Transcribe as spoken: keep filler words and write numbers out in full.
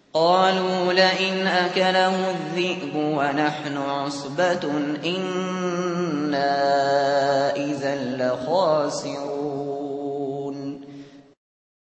قالوا لئن أكله الذئب ونحن عصبة إنا إذا لخاسرون